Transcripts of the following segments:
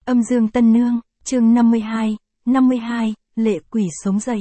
Âm dương Tân Nương, chương 52, Lệ quỷ sống dậy.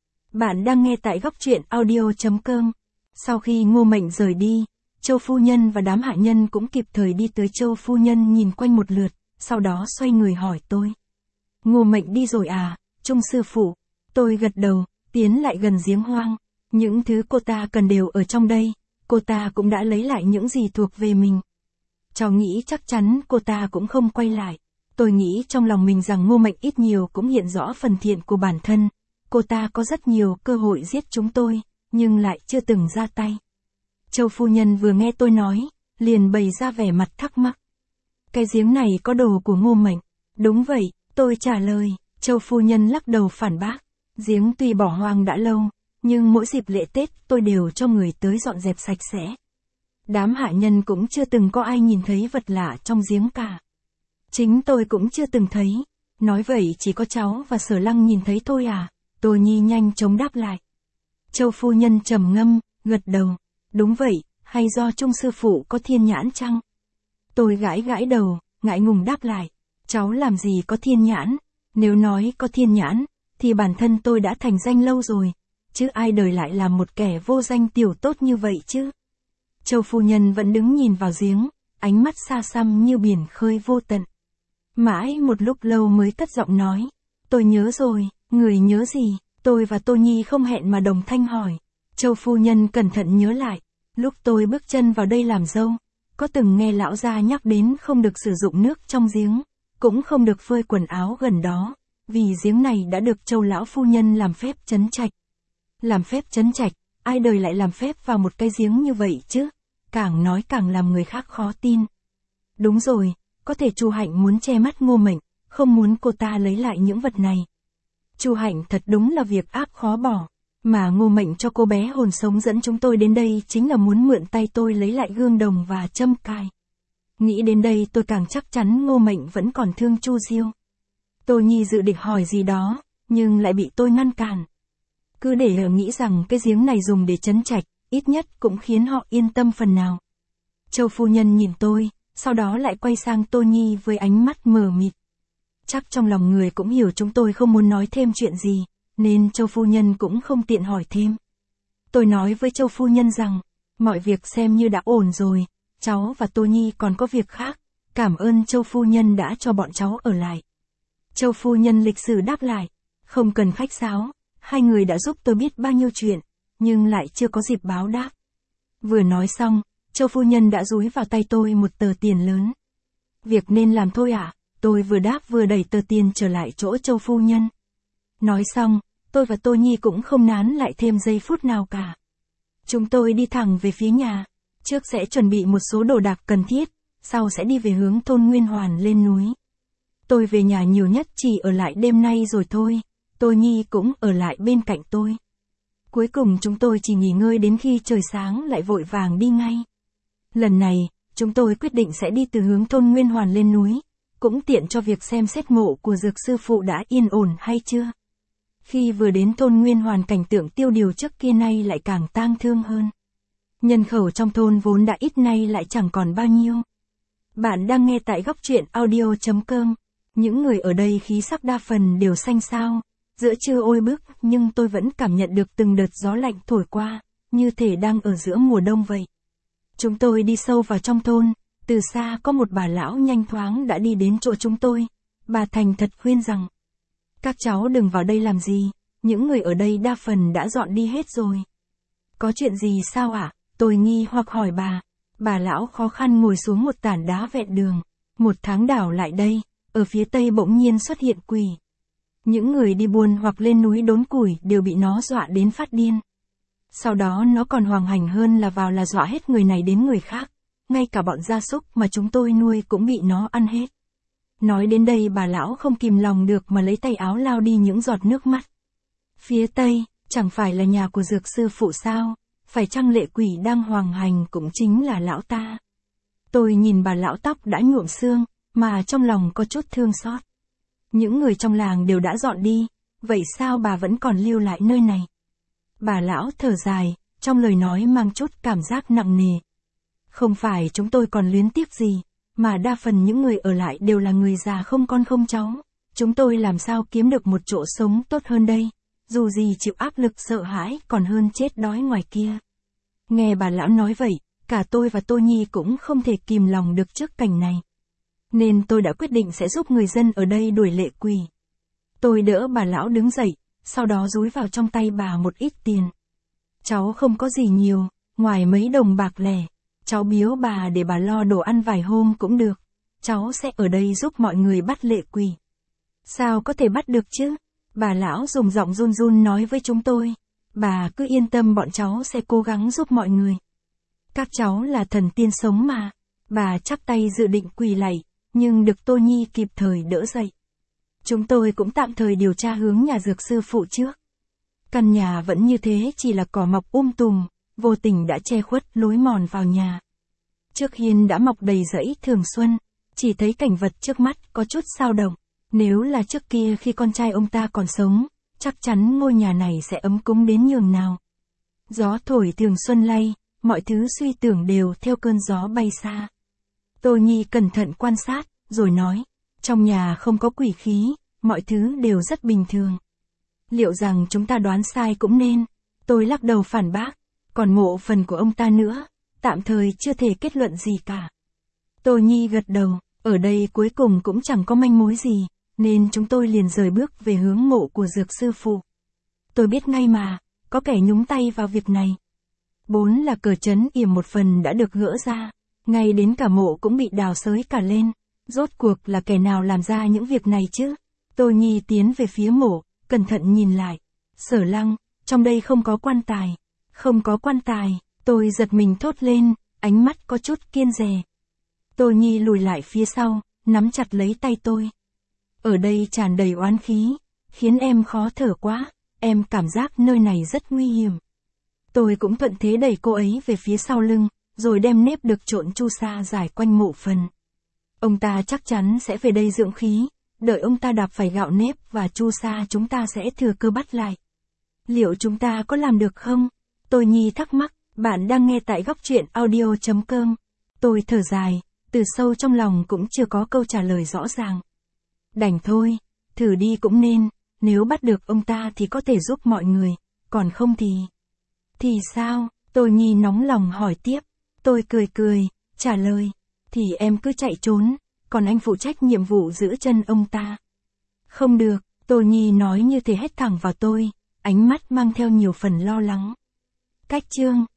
Bạn đang nghe tại góc truyện audio.com. Sau khi Ngô Mệnh rời đi, Châu phu nhân và đám hạ nhân cũng kịp thời đi tới. Châu phu nhân nhìn quanh một lượt, sau đó xoay người hỏi tôi. Ngô Mệnh đi rồi à, Trung sư phụ? Tôi gật đầu, tiến lại gần giếng hoang. Những thứ cô ta cần đều ở trong đây, cô ta cũng đã lấy lại những gì thuộc về mình. Cháu nghĩ chắc chắn cô ta cũng không quay lại. Tôi nghĩ trong lòng mình rằng Ngô Mệnh ít nhiều cũng hiện rõ phần thiện của bản thân. Cô ta có rất nhiều cơ hội giết chúng tôi, nhưng lại chưa từng ra tay. Châu phu nhân vừa nghe tôi nói, liền bày ra vẻ mặt thắc mắc. Cái giếng này có đồ của Ngô Mệnh. Đúng vậy, tôi trả lời. Châu phu nhân lắc đầu phản bác. Giếng tuy bỏ hoang đã lâu, nhưng mỗi dịp lễ Tết tôi đều cho người tới dọn dẹp sạch sẽ. Đám hạ nhân cũng chưa từng có ai nhìn thấy vật lạ trong giếng cả. Chính tôi cũng chưa từng thấy. Nói vậy chỉ có cháu và Sở Lăng nhìn thấy thôi à? Tô Nhi nhanh chóng đáp lại. Châu phu nhân trầm ngâm, gật đầu. Đúng vậy, hay do Trung sư phụ có thiên nhãn chăng? Tôi gãi gãi đầu, ngại ngùng đáp lại. Cháu làm gì có thiên nhãn? Nếu nói có thiên nhãn, thì bản thân tôi đã thành danh lâu rồi. Chứ ai đời lại làm một kẻ vô danh tiểu tốt như vậy chứ? Châu phu nhân vẫn đứng nhìn vào giếng, ánh mắt xa xăm như biển khơi vô tận. Mãi một lúc lâu mới cất giọng nói. Tôi nhớ rồi, người nhớ gì? Tôi và Tô Nhi không hẹn mà đồng thanh hỏi. Châu phu nhân cẩn thận nhớ lại. Lúc tôi bước chân vào đây làm dâu, có từng nghe lão gia nhắc đến không được sử dụng nước trong giếng, cũng không được phơi quần áo gần đó, vì giếng này đã được Châu lão phu nhân làm phép trấn trạch. Làm phép trấn trạch, ai đời lại làm phép vào một cái giếng như vậy chứ? Càng nói càng làm người khác khó tin. Đúng rồi, có thể Chu Hạnh muốn che mắt Ngô Mệnh, không muốn cô ta lấy lại những vật này. Chu Hạnh thật đúng là việc ác khó bỏ, mà Ngô Mệnh cho cô bé hồn sống dẫn chúng tôi đến đây chính là muốn mượn tay tôi lấy lại gương đồng và châm cài. Nghĩ đến đây tôi càng chắc chắn Ngô Mệnh vẫn còn thương Chu Diêu. Tô Nhi dự định hỏi gì đó, nhưng lại bị tôi ngăn cản. Cứ để họ nghĩ rằng cái giếng này dùng để trấn trạch, ít nhất cũng khiến họ yên tâm phần nào. Châu phu nhân nhìn tôi, sau đó lại quay sang Tô Nhi với ánh mắt mờ mịt. Chắc trong lòng người cũng hiểu chúng tôi không muốn nói thêm chuyện gì, nên Châu phu nhân cũng không tiện hỏi thêm. Tôi nói với Châu phu nhân rằng, mọi việc xem như đã ổn rồi, cháu và Tô Nhi còn có việc khác, cảm ơn Châu phu nhân đã cho bọn cháu ở lại. Châu phu nhân lịch sự đáp lại, không cần khách sáo, hai người đã giúp tôi biết bao nhiêu chuyện, nhưng lại chưa có dịp báo đáp. Vừa nói xong, Châu phu nhân đã dúi vào tay tôi một tờ tiền lớn. Việc nên làm thôi ạ. Tôi vừa đáp vừa đẩy tờ tiền trở lại chỗ Châu phu nhân. Nói xong, tôi và Tô Nhi cũng không nán lại thêm giây phút nào cả. Chúng tôi đi thẳng về phía nhà, trước sẽ chuẩn bị một số đồ đạc cần thiết, sau sẽ đi về hướng thôn Nguyên Hoàn lên núi. Tôi về nhà nhiều nhất chỉ ở lại đêm nay rồi thôi, Tô Nhi cũng ở lại bên cạnh tôi. Cuối cùng chúng tôi chỉ nghỉ ngơi đến khi trời sáng lại vội vàng đi ngay. Lần này, chúng tôi quyết định sẽ đi từ hướng thôn Nguyên Hoàn lên núi, cũng tiện cho việc xem xét mộ của Dược sư phụ đã yên ổn hay chưa. Khi vừa đến thôn Nguyên Hoàn cảnh tượng tiêu điều trước kia nay lại càng tang thương hơn. Nhân khẩu trong thôn vốn đã ít nay lại chẳng còn bao nhiêu. Bạn đang nghe tại góc truyện audio.com. Những người ở đây khí sắc đa phần đều xanh xao. Giữa trưa oi bức nhưng tôi vẫn cảm nhận được từng đợt gió lạnh thổi qua, như thể đang ở giữa mùa đông vậy. Chúng tôi đi sâu vào trong thôn, từ xa có một bà lão nhanh thoáng đã đi đến chỗ chúng tôi. Bà thành thật khuyên rằng, các cháu đừng vào đây làm gì, những người ở đây đa phần đã dọn đi hết rồi. Có chuyện gì sao ạ? Tôi nghi hoặc hỏi bà. Bà lão khó khăn ngồi xuống một tảng đá vẹn đường. Một tháng đảo lại đây, ở phía tây bỗng nhiên xuất hiện quỷ. Những người đi buôn hoặc lên núi đốn củi đều bị nó dọa đến phát điên. Sau đó nó còn hoằng hành hơn là vào là dọa hết người này đến người khác. Ngay cả bọn gia súc mà chúng tôi nuôi cũng bị nó ăn hết. Nói đến đây bà lão không kìm lòng được mà lấy tay áo lau đi những giọt nước mắt. Phía tây, chẳng phải là nhà của Dược sư phụ sao? Phải chăng lệ quỷ đang hoằng hành cũng chính là lão ta? Tôi nhìn bà lão tóc đã nhuộm xương, mà trong lòng có chút thương xót. Những người trong làng đều đã dọn đi, vậy sao bà vẫn còn lưu lại nơi này? Bà lão thở dài, trong lời nói mang chút cảm giác nặng nề. Không phải chúng tôi còn luyến tiếc gì, mà đa phần những người ở lại đều là người già không con không cháu. Chúng tôi làm sao kiếm được một chỗ sống tốt hơn đây, dù gì chịu áp lực sợ hãi còn hơn chết đói ngoài kia. Nghe bà lão nói vậy, cả tôi và Tô Nhi cũng không thể kìm lòng được trước cảnh này. Nên tôi đã quyết định sẽ giúp người dân ở đây đuổi lệ quỷ. Tôi đỡ bà lão đứng dậy, sau đó dúi vào trong tay bà một ít tiền. Cháu không có gì nhiều, ngoài mấy đồng bạc lẻ. Cháu biếu bà để bà lo đồ ăn vài hôm cũng được. Cháu sẽ ở đây giúp mọi người bắt lệ quỷ. Sao có thể bắt được chứ? Bà lão dùng giọng run run nói với chúng tôi. Bà cứ yên tâm, bọn cháu sẽ cố gắng giúp mọi người. Các cháu là thần tiên sống mà. Bà chắp tay dự định quỳ lạy, nhưng được Tô Nhi kịp thời đỡ dậy. Chúng tôi cũng tạm thời điều tra hướng nhà dược sư phụ trước. Căn nhà vẫn như thế, chỉ là cỏ mọc tùm, vô tình đã che khuất lối mòn vào nhà. Trước hiên đã mọc đầy rẫy thường xuân, chỉ thấy cảnh vật trước mắt có chút xao động. Nếu là trước kia khi con trai ông ta còn sống, chắc chắn ngôi nhà này sẽ ấm cúng đến nhường nào. Gió thổi thường xuân lay, mọi thứ suy tưởng đều theo cơn gió bay xa. Tô Nhi cẩn thận quan sát, rồi nói, trong nhà không có quỷ khí, mọi thứ đều rất bình thường. Liệu rằng chúng ta đoán sai cũng nên. Tôi lắc đầu phản bác, còn mộ phần của ông ta nữa, tạm thời chưa thể kết luận gì cả. Tô Nhi gật đầu, ở đây cuối cùng cũng chẳng có manh mối gì, nên chúng tôi liền rời bước về hướng mộ của dược sư phụ. Tôi biết ngay mà, có kẻ nhúng tay vào việc này. 4 là cờ trấn yểm một phần đã được gỡ ra, ngay đến cả mộ cũng bị đào xới cả lên. Rốt cuộc là kẻ nào làm ra những việc này chứ? Tô Nhi tiến về phía mộ, cẩn thận nhìn lại. Sở Lăng, trong đây không có quan tài. Không có quan tài, tôi giật mình thốt lên, ánh mắt có chút kiêng dè. Tô Nhi lùi lại phía sau, nắm chặt lấy tay tôi. Ở đây tràn đầy oán khí, khiến em khó thở quá, em cảm giác nơi này rất nguy hiểm. Tôi cũng thuận thế đẩy cô ấy về phía sau lưng, rồi đem nếp được trộn chu sa rải quanh mộ phần. Ông ta chắc chắn sẽ về đây dưỡng khí, đợi ông ta đạp phải gạo nếp và chu sa chúng ta sẽ thừa cơ bắt lại. Liệu chúng ta có làm được không? Tô Nhi thắc mắc. Bạn đang nghe tại góc truyện audio.com. Tôi thở dài, từ sâu trong lòng cũng chưa có câu trả lời rõ ràng. Đành thôi, thử đi cũng nên, nếu bắt được ông ta thì có thể giúp mọi người, còn không thì... Thì sao? Tô Nhi nóng lòng hỏi tiếp. Tôi cười, trả lời. Thì em cứ chạy trốn, còn anh phụ trách nhiệm vụ giữ chân ông ta. Không được, Tô Nhi nói như thể hét thẳng vào tôi, ánh mắt mang theo nhiều phần lo lắng. Cách chương